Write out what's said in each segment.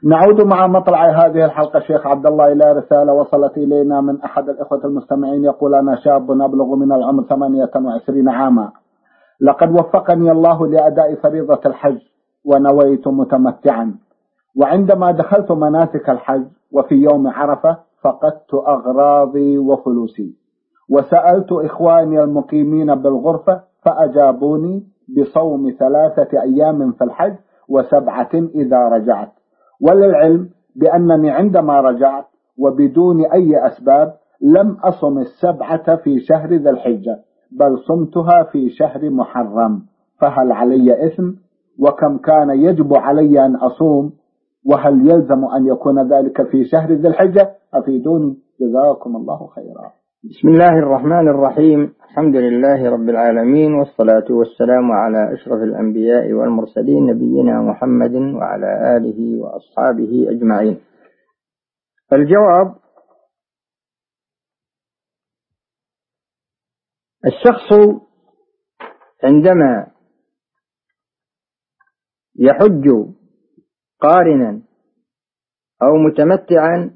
نعود مع مطلع هذه الحلقة شيخ عبد الله إلى رسالة وصلت إلينا من أحد الإخوة المستمعين يقول: أنا شاب أبلغ من العمر 28 عاما، لقد وفقني الله لأداء فريضة الحج ونويت متمتعا، وعندما دخلت مناسك الحج وفي يوم عرفة فقدت أغراضي وفلوسي، وسألت إخواني المقيمين بالغرفة فأجابوني بصوم 3 أيام في الحج و7 إذا رجعت. وللعلم بأنني عندما رجعت وبدون أي أسباب لم أصم 7 في شهر ذي الحجة، بل صمتها في شهر محرم، فهل علي إثم؟ وكم كان يجب علي أن أصوم؟ وهل يلزم أن يكون ذلك في شهر ذي الحجة؟ أفيدوني جزاكم الله خيرا. بسم الله الرحمن الرحيم. الحمد لله رب العالمين، والصلاة والسلام على أشرف الأنبياء والمرسلين نبينا محمد وعلى آله وأصحابه أجمعين. الجواب: الشخص عندما يحج قارنا أو متمتعا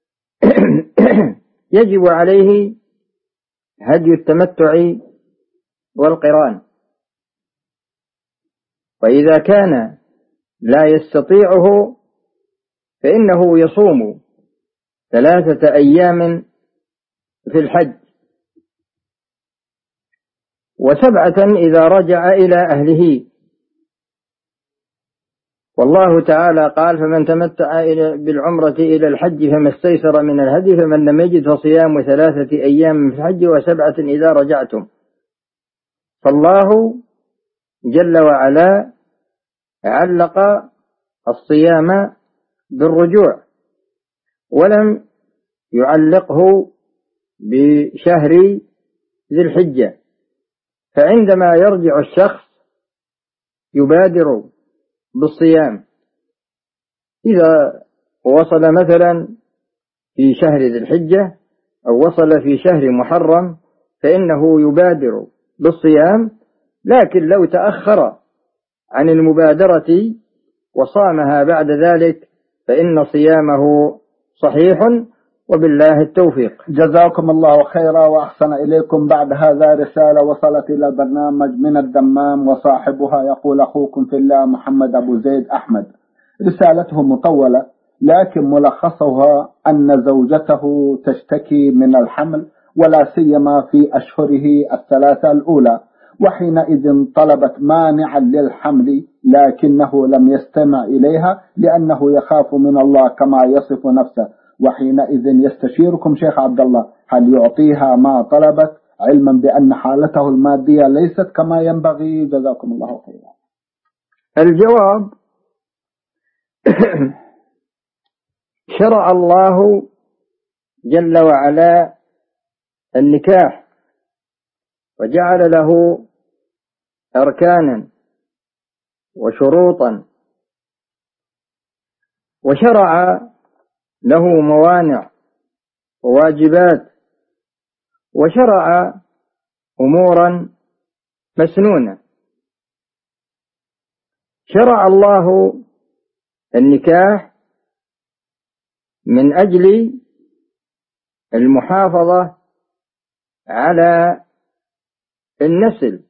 يجب عليه هدي التمتع والقران، وإذا كان لا يستطيعه فإنه يصوم 3 أيام في الحج و7 إذا رجع إلى أهله. والله تعالى قال: فمن تمتع بالعمرة إلى الحج فما استيسر من الهدي، فمن لم يجد فصيام 3 أيام في الحج و7 إذا رجعتم. فالله جل وعلا علق الصيام بالرجوع ولم يعلقه بشهر ذي الحجة، فعندما يرجع الشخص يبادر بالصيام. إذا وصل مثلا في شهر ذي الحجة أو وصل في شهر محرم فإنه يبادر بالصيام، لكن لو تأخر عن المبادرة وصامها بعد ذلك فإن صيامه صحيح، وبالله التوفيق. جزاكم الله خيرا وأحسن إليكم. بعد هذا رسالة وصلت إلى البرنامج من الدمام، وصاحبها يقول: أخوكم في الله محمد أبو زيد أحمد. رسالته مطولة لكن ملخصها أن زوجته تشتكي من الحمل، ولا سيما في أشهره 3 الأولى، وحينئذ طلبت مانعا للحمل لكنه لم يستمع إليها لأنه يخاف من الله كما يصف نفسه، وحينئذ يستشيركم شيخ عبد الله هل يعطيها ما طلبت علما بأن حالته المادية ليست كما ينبغي؟ جزاكم الله خيرا. الجواب: شرع الله جل وعلا النكاح وجعل له أركانا وشروطا، وشرع له موانع وواجبات، وشرع أمورا مسنونة. شرع الله النكاح من أجل المحافظة على النسل،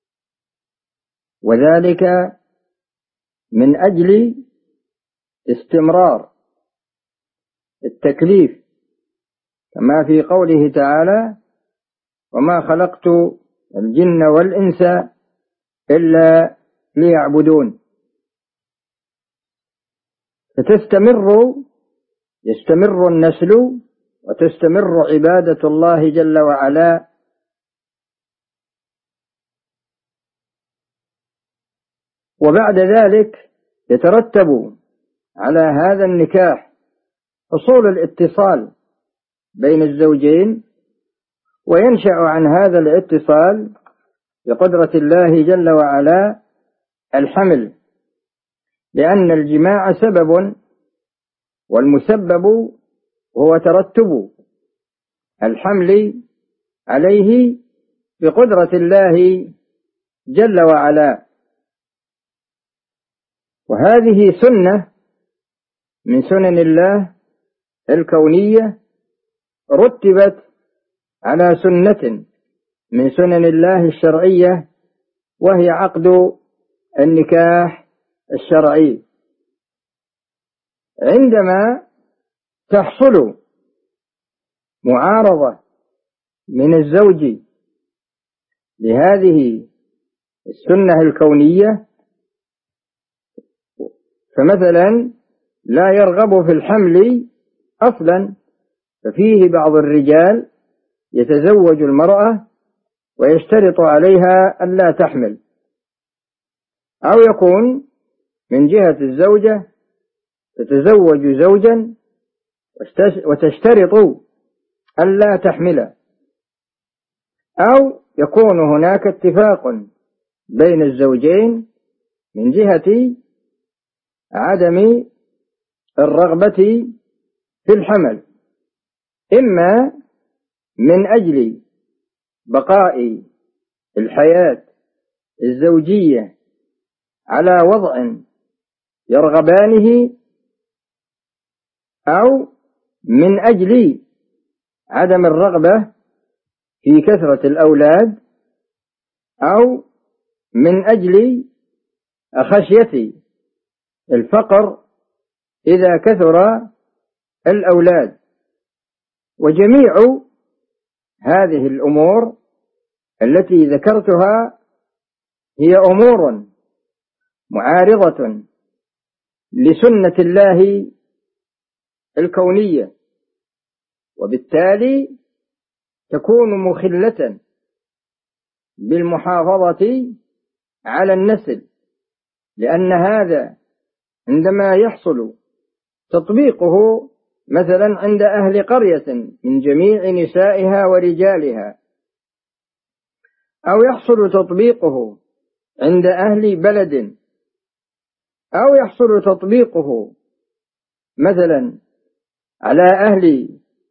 وذلك من أجل استمرار التكليف، كما في قوله تعالى: وما خلقت الجن والإنس إلا ليعبدون. يستمر النسل وتستمر عبادة الله جل وعلا، وبعد ذلك يترتب على هذا النكاح حصول الاتصال بين الزوجين، وينشأ عن هذا الاتصال بقدرة الله جل وعلا الحمل، لأن الجماع سبب، والمسبب هو ترتب الحمل عليه بقدرة الله جل وعلا. وهذه سنة من سنن الله الكونية رتبت على سنة من سنن الله الشرعية، وهي عقد النكاح الشرعي. عندما تحصل معارضة من الزوج لهذه السنة الكونية، فمثلا لا يرغب في الحمل أصلا، ففيه بعض الرجال يتزوج المرأة ويشترط عليها ألا تحمل، أو يكون من جهة الزوجة تتزوج زوجا وتشترط ألا تحمل، أو يكون هناك اتفاق بين الزوجين من جهة عدم الرغبة في الحمل، إما من أجل بقاء الحياة الزوجية على وضع يرغبانه، أو من أجل عدم الرغبة في كثرة الأولاد، أو من أجل خشية الفقر إذا كثر الأولاد. وجميع هذه الأمور التي ذكرتها هي أمور معارضة لسنة الله الكونية، وبالتالي تكون مخلة بالمحافظة على النسل، لأن هذا عندما يحصل تطبيقه مثلا عند أهل قرية من جميع نسائها ورجالها، أو يحصل تطبيقه عند أهل بلد، أو يحصل تطبيقه مثلا على أهل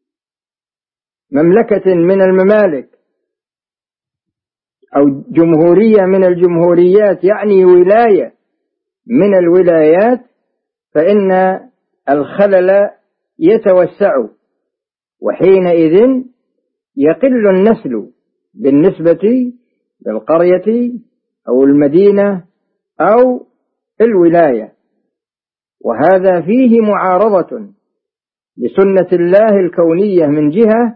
مملكة من الممالك، أو جمهورية من الجمهوريات، يعني ولاية من الولايات، فإن الخلل يتوسع، وحينئذ يقل النسل بالنسبة للقرية أو المدينة أو الولاية، وهذا فيه معارضة لسنة الله الكونية من جهة،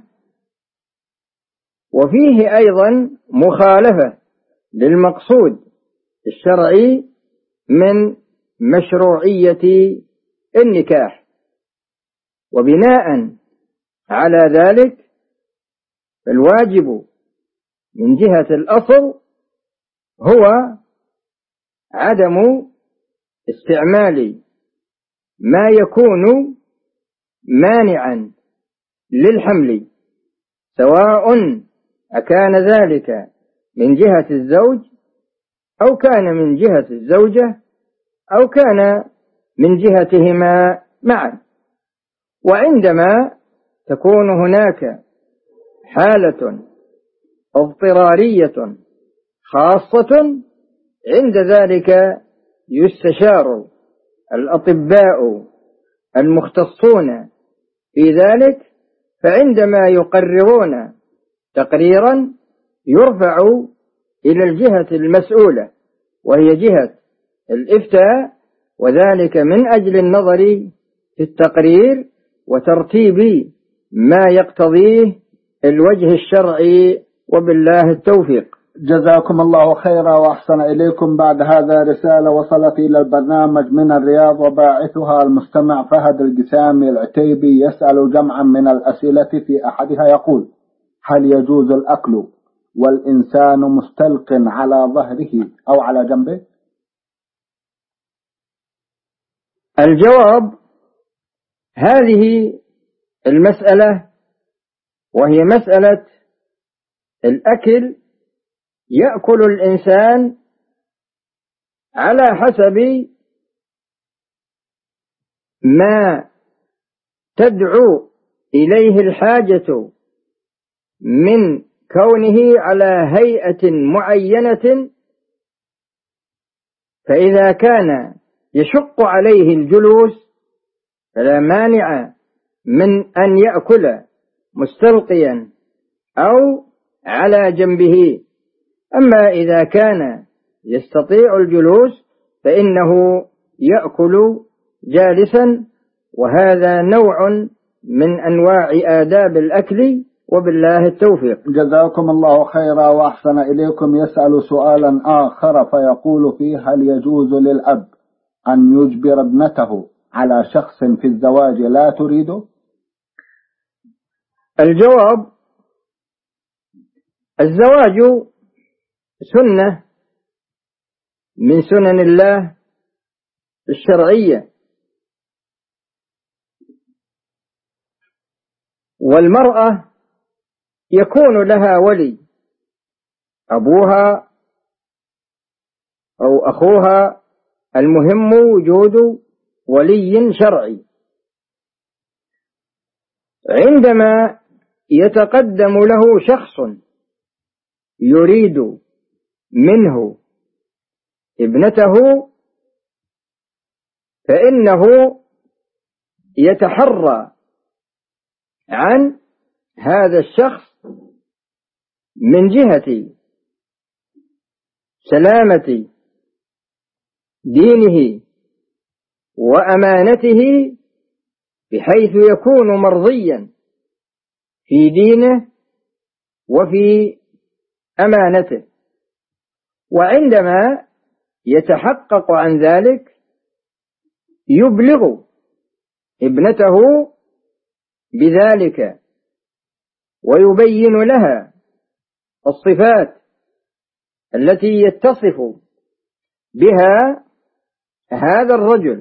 وفيه أيضا مخالفة للمقصود الشرعي من مشروعية النكاح. وبناء على ذلك الواجب من جهة الأصل هو عدم استعمال ما يكون مانعا للحمل، سواء أكان ذلك من جهة الزوج أو كان من جهة الزوجة أو كان من جهتهما معا. وعندما تكون هناك حالة اضطرارية خاصة، عند ذلك يستشار الأطباء المختصون في ذلك، فعندما يقررون تقريرا يرفع إلى الجهة المسؤولة وهي جهة الإفتاء، وذلك من أجل النظر في التقرير وترتيب ما يقتضيه الوجه الشرعي، وبالله التوفيق. جزاكم الله خيرا وأحسن إليكم. بعد هذا رسالة وصلت إلى البرنامج من الرياض، وباعثها المستمع فهد الجسامي العتيبي، يسأل جمعا من الأسئلة، في أحدها يقول: هل يجوز الأكل والإنسان مستلق على ظهره أو على جنبه؟ الجواب: هذه المسألة وهي مسألة الأكل، يأكل الإنسان على حسب ما تدعو إليه الحاجة من كونه على هيئة معينة، فإذا كان يشق عليه الجلوس فلا مانع من أن يأكل مستلقيا أو على جنبه. أما إذا كان يستطيع الجلوس فإنه يأكل جالسا، وهذا نوع من أنواع آداب الأكل، وبالله التوفيق. جزاكم الله خيرا وأحسن إليكم. يسأل سؤالا آخر فيقول فيه: هل يجوز للأب أن يجبر ابنته على شخص في الزواج لا تريده؟ الجواب: الزواج سنة من سنن الله الشرعية، والمرأة يكون لها ولي، أبوها أو أخوها، المهم وجود ولي شرعي. عندما يتقدم له شخص يريد منه ابنته فإنه يتحرى عن هذا الشخص من جهة سلامة دينه وأمانته، بحيث يكون مرضيا في دينه وفي أمانته. وعندما يتحقق عن ذلك يبلغ ابنته بذلك ويبين لها الصفات التي يتصف بها هذا الرجل،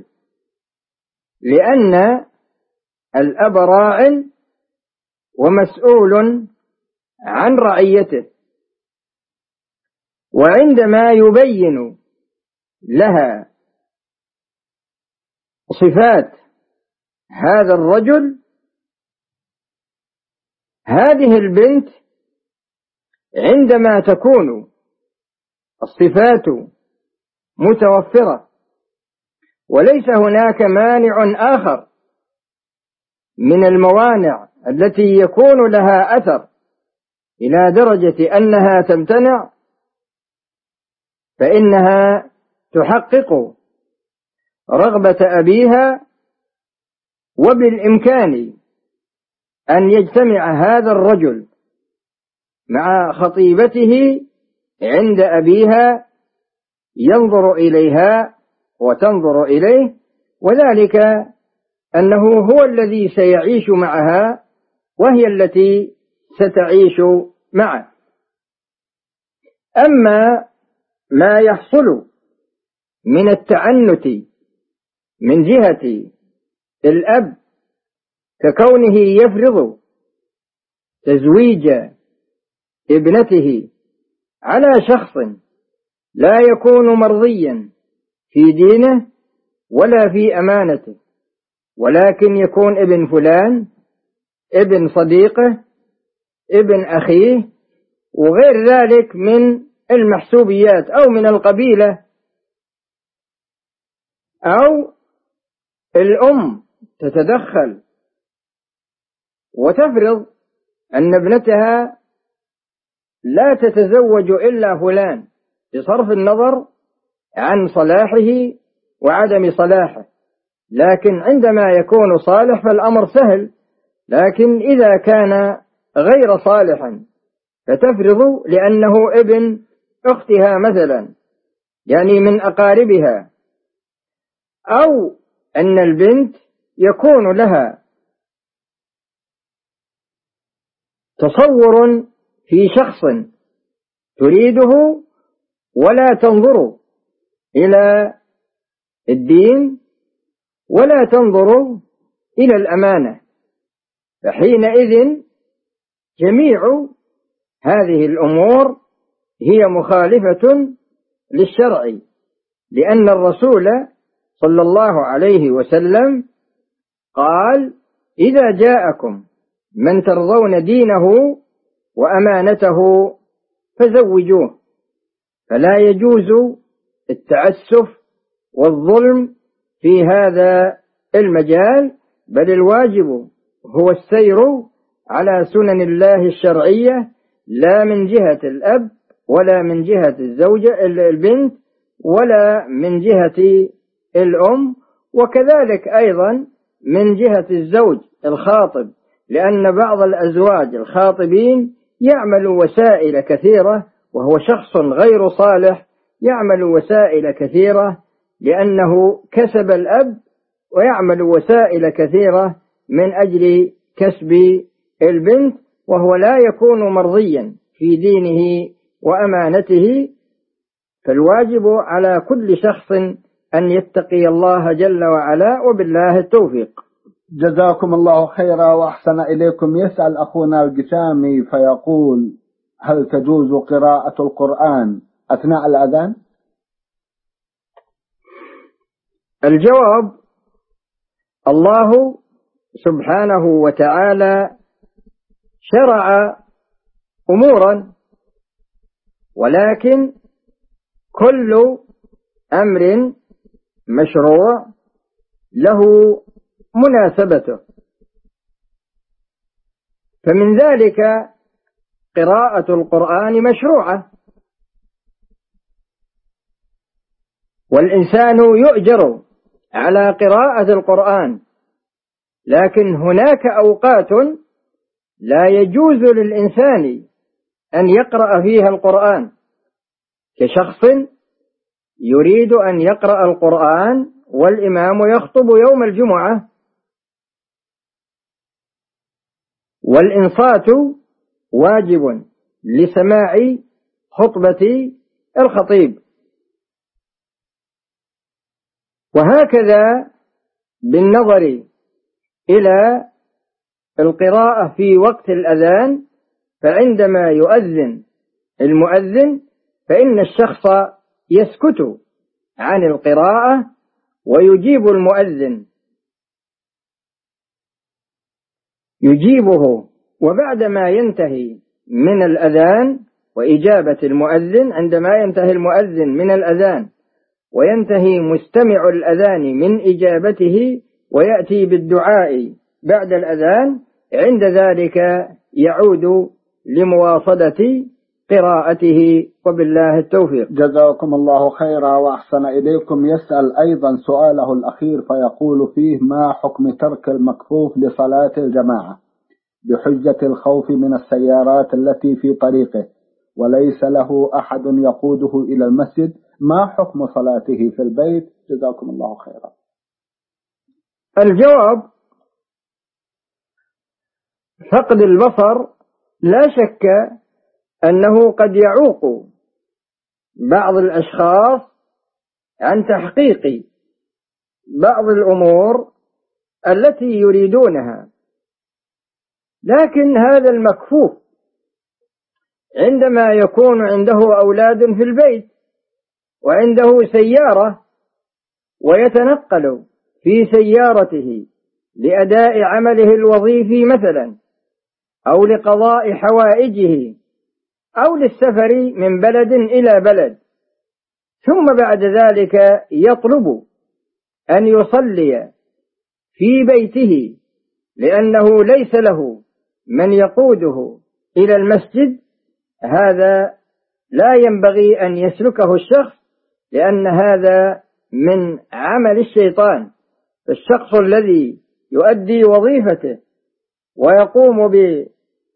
لأن الأب راع ومسؤول عن رعيته. وعندما يبين لها صفات هذا الرجل، هذه البنت عندما تكون الصفات متوفرة وليس هناك مانع آخر من الموانع التي يكون لها أثر إلى درجة أنها تمتنع، فإنها تحقق رغبة أبيها، وبالإمكان أن يجتمع هذا الرجل مع خطيبته عند أبيها، ينظر إليها وتنظر إليه، وذلك أنه هو الذي سيعيش معها وهي التي ستعيش معه. أما ما يحصل من التعنت من جهة الأب ككونه يفرض تزويج ابنته على شخص لا يكون مرضيا في دينه ولا في أمانته، ولكن يكون ابن فلان، ابن صديقه، ابن أخيه، وغير ذلك من المحسوبيات، أو من القبيلة، أو الأم تتدخل وتفرض أن ابنتها لا تتزوج إلا فلان بصرف النظر عن صلاحه وعدم صلاحه. لكن عندما يكون صالح فالأمر سهل، لكن إذا كان غير صالح فتفرض لأنه ابن أختها مثلا، يعني من أقاربها، أو أن البنت يكون لها تصور في شخص تريده ولا تنظر إلى الدين ولا تنظر إلى الأمانة، فحينئذ جميع هذه الأمور هي مخالفة للشرع، لأن الرسول صلى الله عليه وسلم قال: إذا جاءكم من ترضون دينه وأمانته فزوجوه. فلا يجوز التعسف والظلم في هذا المجال، بل الواجب هو السير على سنن الله الشرعية، لا من جهة الأب ولا من جهة الزوجة البنت ولا من جهة الأم، وكذلك أيضا من جهة الزوج الخاطب، لأن بعض الأزواج الخاطبين يعمل وسائل كثيرة، وهو شخص غير صالح يعمل وسائل كثيرة لأنه كسب الأب، ويعمل وسائل كثيرة من أجل كسب البنت، وهو لا يكون مرضيا في دينه وأمانته. فالواجب على كل شخص أن يتقي الله جل وعلا، وبالله التوفيق. جزاكم الله خيرا وأحسن إليكم. يسأل أخونا الجسامي فيقول: هل تجوز قراءة القرآن أثناء الأذان؟ الجواب: الله سبحانه وتعالى شرع أمورا، ولكن كل أمر مشروع له مناسبته، فمن ذلك قراءة القرآن مشروعة، والإنسان يؤجر على قراءة القرآن، لكن هناك أوقات لا يجوز للإنسان أن يقرأ فيها القرآن، كشخص يريد أن يقرأ القرآن والإمام يخطب يوم الجمعة، والإنصات واجب لسماع خطبة الخطيب. وهكذا بالنظر إلى القراءة في وقت الأذان، فعندما يؤذن المؤذن فإن الشخص يسكت عن القراءة ويجيب المؤذن، يجيبه، وبعدما ينتهي من الأذان وإجابة المؤذن، عندما ينتهي المؤذن من الأذان وينتهي مستمع الأذان من إجابته ويأتي بالدعاء بعد الأذان، عند ذلك يعود لمواصلة قراءته، وبالله التوفيق. جزاكم الله خيرا وأحسن إليكم. يسأل أيضا سؤاله الأخير فيقول فيه: ما حكم ترك المكفوف لصلاة الجماعة بحجة الخوف من السيارات التي في طريقه وليس له أحد يقوده إلى المسجد؟ ما حكم صلاته في البيت؟ جزاكم الله خيرا. الجواب: فقد البصر لا شك أنه قد يعوق بعض الأشخاص عن تحقيق بعض الأمور التي يريدونها، لكن هذا المكفوف عندما يكون عنده أولاد في البيت وعنده سيارة ويتنقل في سيارته لأداء عمله الوظيفي مثلا، أو لقضاء حوائجه، أو للسفر من بلد إلى بلد، ثم بعد ذلك يطلب أن يصلي في بيته لأنه ليس له من يقوده إلى المسجد، هذا لا ينبغي أن يسلكه الشخص، لأن هذا من عمل الشيطان. الشخص الذي يؤدي وظيفته ويقوم بأداء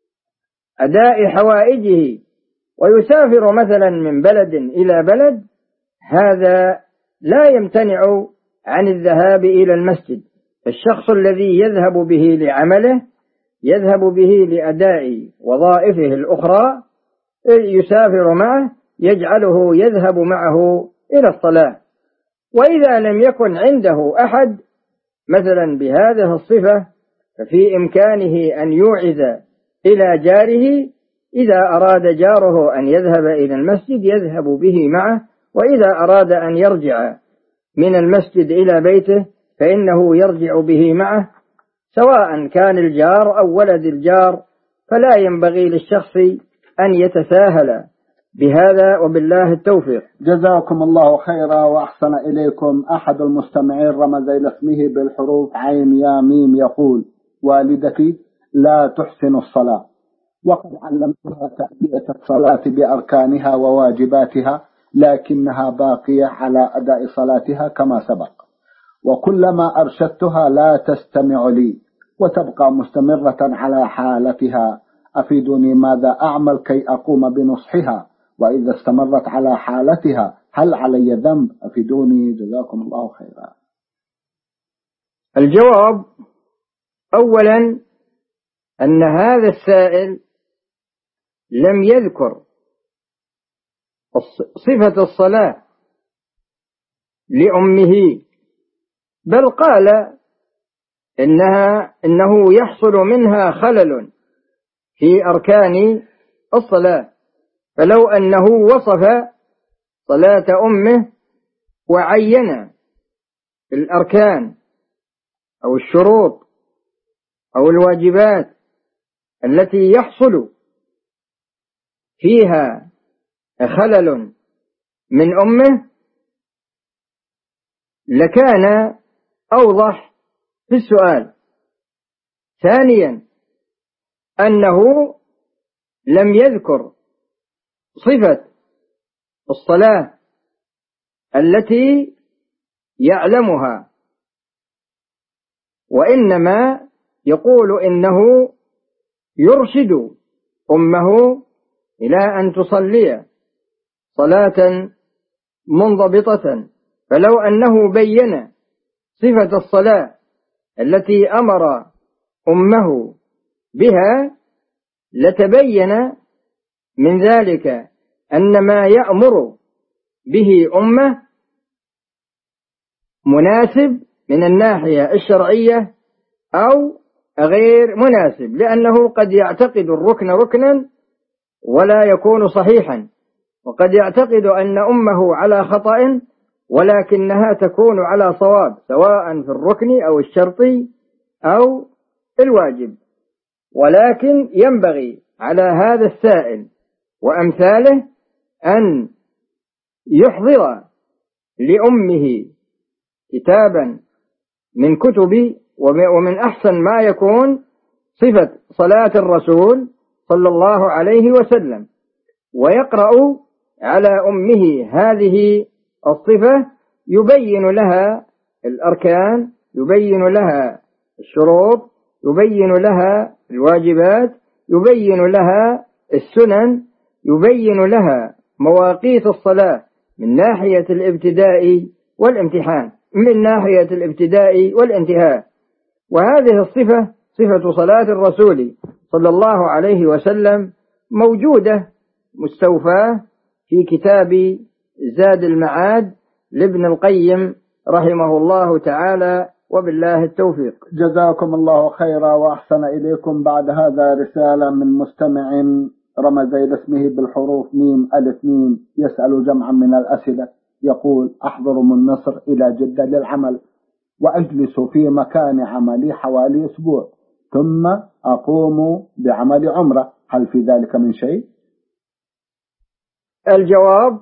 حوائجه ويسافر مثلا من بلد إلى بلد، هذا لا يمتنع عن الذهاب إلى المسجد. الشخص الذي يذهب به لعمله، يذهب به لأداء وظائفه الأخرى، يسافر معه، يجعله يذهب معه إلى الصلاة. وإذا لم يكن عنده أحد مثلا بهذه الصفة، ففي إمكانه أن يوعز إلى جاره، إذا أراد جاره أن يذهب إلى المسجد يذهب به معه، وإذا أراد أن يرجع من المسجد إلى بيته فإنه يرجع به معه، سواء كان الجار أو ولد الجار. فلا ينبغي للشخص أن يتساهل بهذا وبالله التوفيق. جزاكم الله خيرا وأحسن إليكم. أحد المستمعين رمز إلى اسمه بالحروف عين يا ميم يقول: والدتي لا تحسن الصلاة، وقد علمتها تأدية الصلاة بأركانها وواجباتها، لكنها باقية على أداء صلاتها كما سبق، وكلما أرشدتها لا تستمع لي وتبقى مستمرة على حالتها. أفيدوني ماذا أعمل كي أقوم بنصحها؟ وإذا استمرت على حالتها هل علي ذنب؟ أفيدوني جزاكم الله خيرا. الجواب: أولا أن هذا السائل لم يذكر صفة الصلاة لأمه، بل قال إنه يحصل منها خلل في أركان الصلاة، فلو أنه وصف صلاة أمه وعين الأركان أو الشروط أو الواجبات التي يحصل فيها خلل من أمه لكان أوضح في السؤال. ثانيا أنه لم يذكر صفة الصلاة التي يعلمها، وإنما يقول إنه يرشد أمه إلى أن تصلي صلاة منضبطة، فلو أنه بين صفة الصلاة التي أمر أمه بها لتبين من ذلك أن ما يأمر به أمه مناسب من الناحية الشرعية أو غير مناسب، لأنه قد يعتقد الركن ركنا ولا يكون صحيحا، وقد يعتقد أن أمه على خطأ ولكنها تكون على صواب، سواء في الركن أو الشرطي أو الواجب. ولكن ينبغي على هذا السائل وأمثاله أن يحضر لأمه كتابا من كتب، ومن أحسن ما يكون صفة صلاة الرسول صلى الله عليه وسلم، ويقرأ على أمه هذه الصفة، يبين لها الأركان، يبين لها الشروط، يبين لها الواجبات، يبين لها السنن، يبين لها مواقيت الصلاة من ناحية الابتداء والامتحان، من ناحية الابتداء والانتهاء. وهذه الصفة صفة صلاة الرسول صلى الله عليه وسلم موجودة مستوفاة في كتاب زاد المعاد لابن القيم رحمه الله تعالى، وبالله التوفيق. جزاكم الله خيرا وأحسن إليكم. بعد هذا رسالة من مستمع رمز إلى اسمه بالحروف ميم ألف ميم، يسأل جمعا من الأسئلة، يقول: أحضر من مصر إلى جدة للعمل، وأجلس في مكان عملي حوالي أسبوع، ثم أقوم بعمل عمرة، هل في ذلك من شيء؟ الجواب: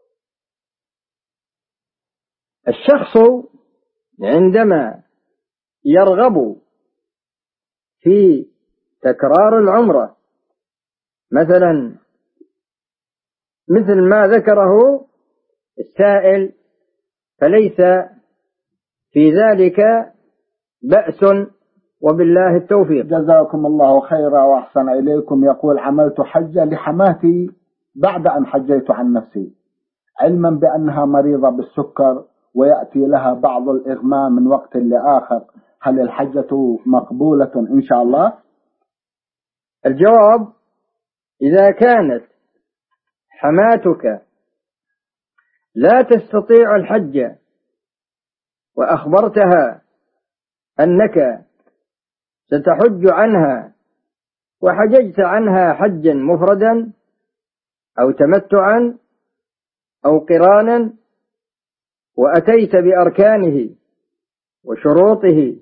الشخص عندما يرغب في تكرار العمرة مثلا مثل ما ذكره السائل فليس في ذلك بأس، وبالله التوفيق. جزاكم الله خيرا وأحسن إليكم. يقول: عملت حجة لحماتي بعد أن حجيت عن نفسي، علما بأنها مريضة بالسكر ويأتي لها بعض الإغماء من وقت لآخر، هل الحجة مقبولة إن شاء الله؟ الجواب: إذا كانت حماتك لا تستطيع الحج وأخبرتها أنك ستحج عنها وحججت عنها حجا مفردا أو تمتعا أو قرانا، وأتيت بأركانه وشروطه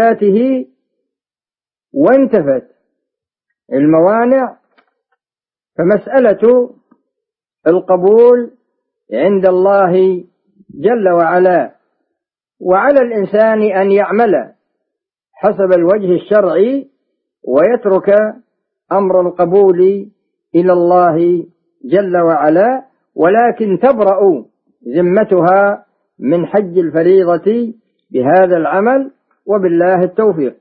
وواجباته وانتفت الموانع، فمسألة القبول عند الله جل وعلا، وعلى الإنسان أن يعمل حسب الوجه الشرعي ويترك أمر القبول إلى الله جل وعلا، ولكن تبرأ ذمتها من حج الفريضة بهذا العمل، وبالله التوفيق.